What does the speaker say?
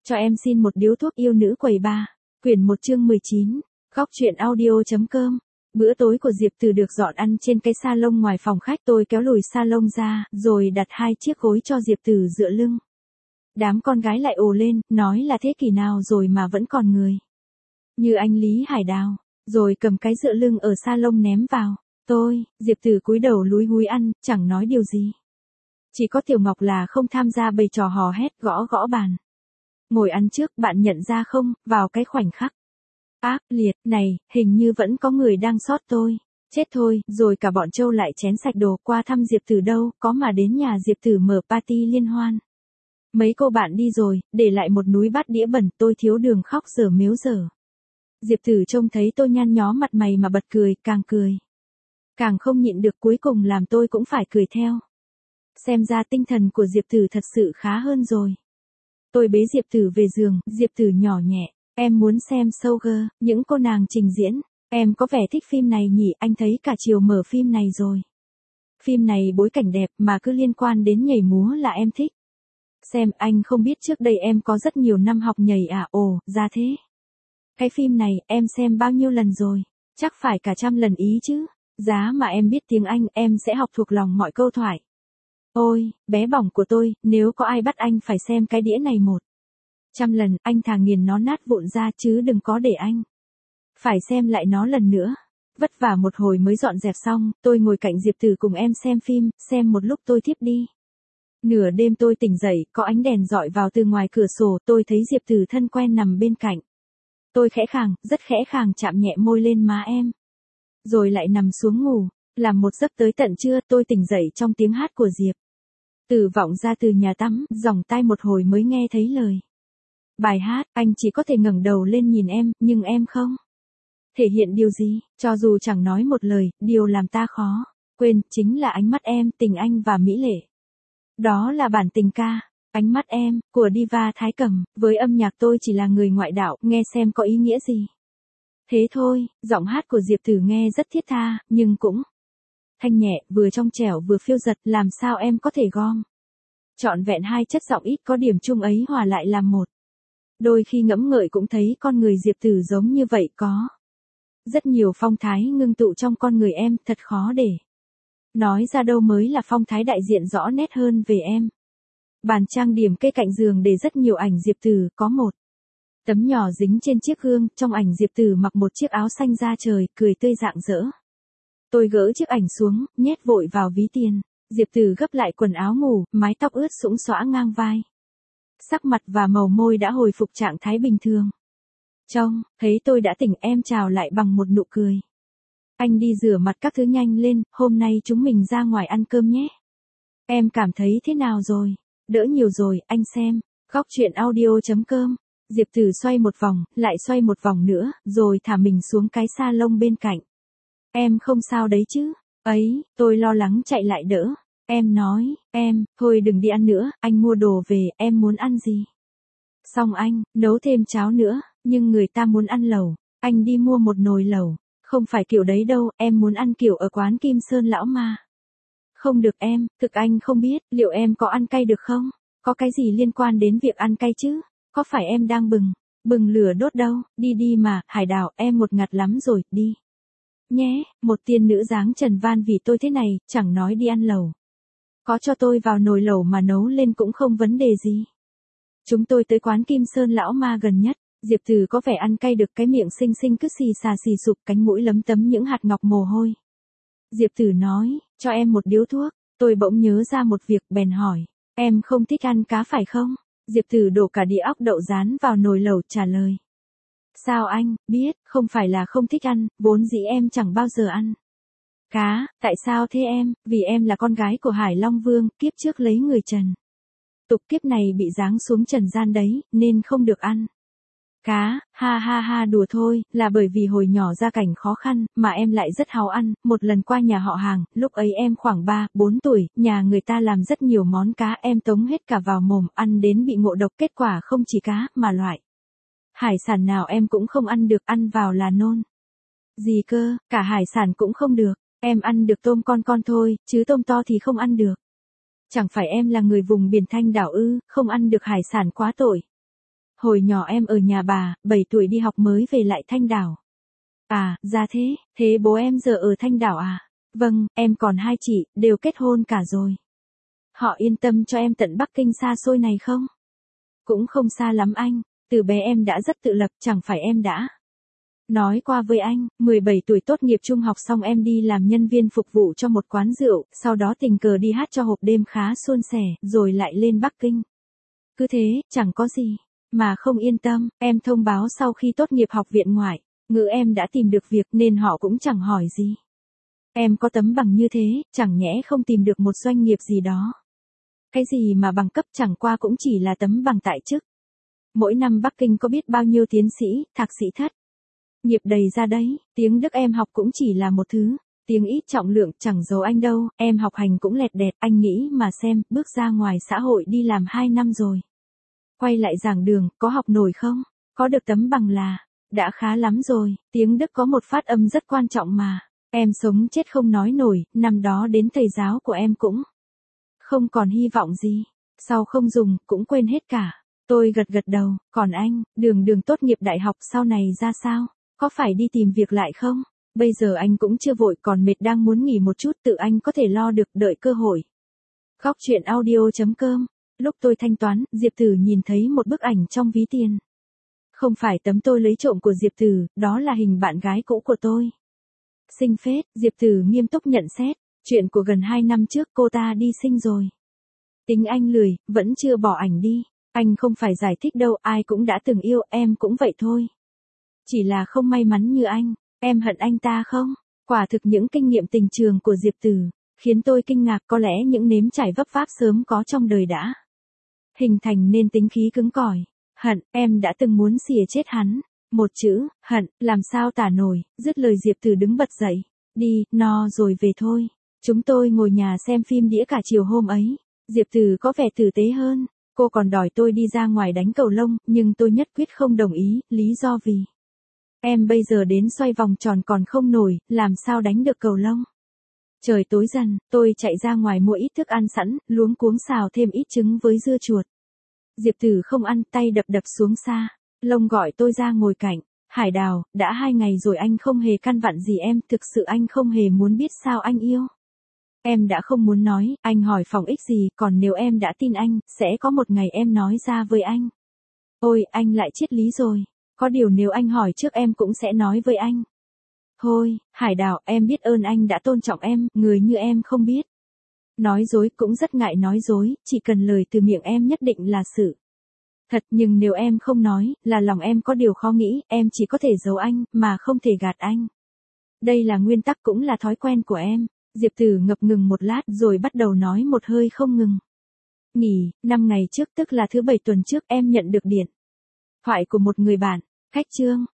Cho em xin một điếu thuốc yêu nữ quầy ba. Quyển 1 chương 19. Góc truyện audio.com. Bữa tối của Diệp Từ được dọn ăn trên cái salon ngoài phòng khách. Tôi kéo lùi salon ra, rồi đặt 2 chiếc gối cho Diệp Từ dựa lưng. Đám con gái lại ồ lên, nói là thế kỷ nào rồi mà vẫn còn người. Như anh Lý Hải Đào, rồi cầm cái dựa lưng ở salon ném vào. Diệp Từ cúi đầu lúi húi ăn, chẳng nói điều gì. Chỉ có Tiểu Ngọc là không tham gia bày trò hò hét gõ gõ bàn. Ngồi ăn trước, bạn nhận ra không, vào cái khoảnh khắc ác liệt này, hình như vẫn có người đang sót tôi. Chết thôi, rồi cả bọn trâu lại chén sạch đồ qua thăm Diệp Từ đâu, có mà đến nhà Diệp Từ mở party liên hoan. Mấy cô bạn đi rồi, để lại một núi bát đĩa bẩn, tôi thiếu đường khóc dở mếu dở. Diệp Từ trông thấy tôi nhăn nhó mặt mày mà bật cười, càng không nhịn được, cuối cùng làm tôi cũng phải cười theo. Xem ra tinh thần của Diệp Từ thật sự khá hơn rồi. Tôi bế Diệp Từ về giường, Diệp Từ nhỏ nhẹ, em muốn xem Sugar, những cô nàng trình diễn, em có vẻ thích phim này nhỉ, anh thấy cả chiều mở phim này rồi. Phim này bối cảnh đẹp mà cứ liên quan đến nhảy múa là em thích. Xem, anh không biết trước đây em có rất nhiều năm học nhảy à, ồ, ra thế. Cái phim này, em xem bao nhiêu lần rồi, chắc phải cả 100 lần ý chứ, giá mà em biết tiếng Anh, em sẽ học thuộc lòng mọi câu thoại. Ôi, bé bỏng của tôi, nếu có ai bắt anh phải xem cái đĩa này 100 lần, anh thà nghiền nó nát vụn ra chứ đừng có để anh phải xem lại nó lần nữa. Vất vả một hồi mới dọn dẹp xong, tôi ngồi cạnh Diệp Từ cùng em xem phim, xem một lúc tôi thiếp đi. Nửa đêm tôi tỉnh dậy, có ánh đèn dọi vào từ ngoài cửa sổ, tôi thấy Diệp Từ thân quen nằm bên cạnh. Tôi khẽ khàng, rất khẽ khàng chạm nhẹ môi lên má em. Rồi lại nằm xuống ngủ, làm một giấc tới tận trưa. Tôi tỉnh dậy trong tiếng hát của Diệp Từ vọng ra từ nhà tắm, dòng tai một hồi mới nghe thấy lời bài hát. Anh chỉ có thể ngẩng đầu lên nhìn em, nhưng em không thể hiện điều gì, cho dù chẳng nói một lời. Điều làm ta khó quên chính là ánh mắt em, tình anh và mỹ lệ. Đó là bản tình ca, ánh mắt em, của diva Thái Cầm. Với âm nhạc tôi chỉ là người ngoại đạo, nghe xem có ý nghĩa gì. Thế thôi, giọng hát của Diệp Từ nghe rất thiết tha, nhưng cũng thanh nhẹ, vừa trong trẻo vừa phiêu dật. Làm sao em có thể gom trọn vẹn 2 chất giọng ít có điểm chung ấy hòa lại làm một. Đôi khi ngẫm ngợi cũng thấy con người Diệp Từ giống như vậy, có rất nhiều phong thái ngưng tụ trong con người em, thật khó để nói ra đâu mới là phong thái đại diện rõ nét hơn về em. Bàn trang điểm kê cạnh giường để rất nhiều ảnh Diệp Từ, có một tấm nhỏ dính trên chiếc gương. Trong ảnh Diệp Từ mặc một chiếc áo xanh da trời, cười tươi rạng rỡ. Tôi gỡ chiếc ảnh xuống, nhét vội vào ví tiền. Diệp Từ gấp lại quần áo ngủ, mái tóc ướt sũng xõa ngang vai. Sắc mặt và màu môi đã hồi phục trạng thái bình thường. Trông thấy tôi đã tỉnh, em chào lại bằng một nụ cười. Anh đi rửa mặt các thứ nhanh lên, hôm nay chúng mình ra ngoài ăn cơm nhé. Em cảm thấy thế nào rồi? Đỡ nhiều rồi, anh xem. Góc truyện audio.com. Diệp Từ xoay một vòng, lại xoay một vòng nữa, rồi thả mình xuống cái salon bên cạnh. Em không sao đấy chứ? Ấy, tôi lo lắng chạy lại đỡ. Em nói, thôi đừng đi ăn nữa, anh mua đồ về, em muốn ăn gì? Xong anh, nấu thêm cháo nữa, nhưng người ta muốn ăn lẩu, anh đi mua một nồi lẩu. Không phải kiểu đấy đâu, em muốn ăn kiểu ở quán Kim Sơn Lão Ma. Không được em, thực anh không biết, liệu em có ăn cay được không? Có cái gì liên quan đến việc ăn cay chứ? Có phải em đang bừng lửa đốt đâu? Đi mà, Hải Đào, em một ngặt lắm rồi, đi nhé. Một tiên nữ dáng trần van vì tôi thế này, chẳng nói đi ăn lẩu. Có cho tôi vào nồi lẩu mà nấu lên cũng không vấn đề gì. Chúng tôi tới quán Kim Sơn Lão Ma gần nhất. Diệp Từ có vẻ ăn cay được, cái miệng xinh xinh cứ xì xà xì sụp, cánh mũi lấm tấm những hạt ngọc mồ hôi. Diệp Từ nói, cho em một điếu thuốc. Tôi bỗng nhớ ra một việc, bèn hỏi, em không thích ăn cá phải không? Diệp Từ đổ cả đĩa óc đậu rán vào nồi lẩu, trả lời. Sao anh biết? Không phải là không thích ăn, vốn dĩ em chẳng bao giờ ăn cá. Tại sao thế em? Vì em là con gái của Hải Long Vương, kiếp trước lấy người trần tục, kiếp này bị giáng xuống trần gian đấy, nên không được ăn cá. Ha ha ha, đùa thôi, là bởi vì hồi nhỏ gia cảnh khó khăn, mà em lại rất háo ăn. Một lần qua nhà họ hàng, lúc ấy em khoảng 3-4 tuổi, nhà người ta làm rất nhiều món cá, em tống hết cả vào mồm, ăn đến bị ngộ độc. Kết quả không chỉ cá, mà loại hải sản nào em cũng không ăn được, ăn vào là nôn. Gì cơ, cả hải sản cũng không được, em ăn được tôm con thôi, chứ tôm to thì không ăn được. Chẳng phải em là người vùng biển Thanh Đảo ư, không ăn được hải sản quá tội. Hồi nhỏ em ở nhà bà, 7 tuổi đi học mới về lại Thanh Đảo. À, ra thế, thế bố em giờ ở Thanh Đảo à? Vâng, em còn 2 chị, đều kết hôn cả rồi. Họ yên tâm cho em tận Bắc Kinh xa xôi này không? Cũng không xa lắm anh, từ bé em đã rất tự lập, chẳng phải em đã nói qua với anh, 17 tuổi tốt nghiệp trung học xong em đi làm nhân viên phục vụ cho một quán rượu, sau đó tình cờ đi hát cho hộp đêm khá suôn sẻ, rồi lại lên Bắc Kinh. Cứ thế, chẳng có gì mà không yên tâm, em thông báo sau khi tốt nghiệp học viện ngoại ngữ em đã tìm được việc nên họ cũng chẳng hỏi gì. Em có tấm bằng như thế, chẳng nhẽ không tìm được một doanh nghiệp gì đó. Cái gì mà bằng cấp chẳng qua cũng chỉ là tấm bằng tại chức. Mỗi năm Bắc Kinh có biết bao nhiêu tiến sĩ, thạc sĩ thất nghiệp đầy ra đấy, tiếng Đức em học cũng chỉ là một thứ, tiếng ít trọng lượng chẳng giấu anh đâu, em học hành cũng lẹt đẹt, anh nghĩ mà xem, bước ra ngoài xã hội đi làm 2 năm rồi. Quay lại giảng đường, có học nổi không? Có được tấm bằng là đã khá lắm rồi, tiếng Đức có một phát âm rất quan trọng mà. Em sống chết không nói nổi, năm đó đến thầy giáo của em cũng không còn hy vọng gì. Sau không dùng, cũng quên hết cả. Tôi gật gật đầu, còn anh, đường tốt nghiệp đại học sau này ra sao? Có phải đi tìm việc lại không? Bây giờ anh cũng chưa vội còn mệt đang muốn nghỉ một chút tự anh có thể lo được đợi cơ hội. Góc chuyện audio.com. Lúc tôi thanh toán, Diệp Tử nhìn thấy một bức ảnh trong ví tiền. Không phải tấm tôi lấy trộm của Diệp Tử, đó là hình bạn gái cũ của tôi. Xinh phết, Diệp Tử nghiêm túc nhận xét. Chuyện của gần 2 năm trước cô ta đi sinh rồi. Tính anh lười, vẫn chưa bỏ ảnh đi. Anh không phải giải thích đâu, ai cũng đã từng yêu, em cũng vậy thôi. Chỉ là không may mắn như anh, em hận anh ta không? Quả thực những kinh nghiệm tình trường của Diệp Tử khiến tôi kinh ngạc, có lẽ những nếm trải vấp váp sớm có trong đời đã hình thành nên tính khí cứng cỏi. Hận, em đã từng muốn xìa chết hắn. Một chữ, hận, làm sao tả nổi, dứt lời Diệp Tử đứng bật dậy. Đi, no rồi về thôi. Chúng tôi ngồi nhà xem phim đĩa cả chiều hôm ấy. Diệp Tử có vẻ tử tế hơn. Cô còn đòi tôi đi ra ngoài đánh cầu lông, nhưng tôi nhất quyết không đồng ý, lý do vì em bây giờ đến xoay vòng tròn còn không nổi, làm sao đánh được cầu lông. Trời tối dần, tôi chạy ra ngoài mua ít thức ăn sẵn, luống cuống xào thêm ít trứng với dưa chuột. Diệp Tử không ăn, tay đập đập xuống xa. Lông gọi tôi ra ngồi cạnh. Hải Đào, đã 2 ngày rồi anh không hề căn vặn gì em, thực sự anh không hề muốn biết sao anh yêu. Em đã không muốn nói, anh hỏi phòng ích gì, còn nếu em đã tin anh, sẽ có một ngày em nói ra với anh. Ôi, anh lại triết lý rồi. Có điều nếu anh hỏi trước em cũng sẽ nói với anh. Thôi, Hải Đào, em biết ơn anh đã tôn trọng em, người như em không biết nói dối, cũng rất ngại nói dối, chỉ cần lời từ miệng em nhất định là sự thật, nhưng nếu em không nói, là lòng em có điều khó nghĩ, em chỉ có thể giấu anh, mà không thể gạt anh. Đây là nguyên tắc cũng là thói quen của em. Diệp Tử ngập ngừng một lát rồi bắt đầu nói một hơi không ngừng. Nghỉ, 5 ngày trước tức là thứ 7 tuần trước em nhận được điện thoại của một người bạn. Khách Trương,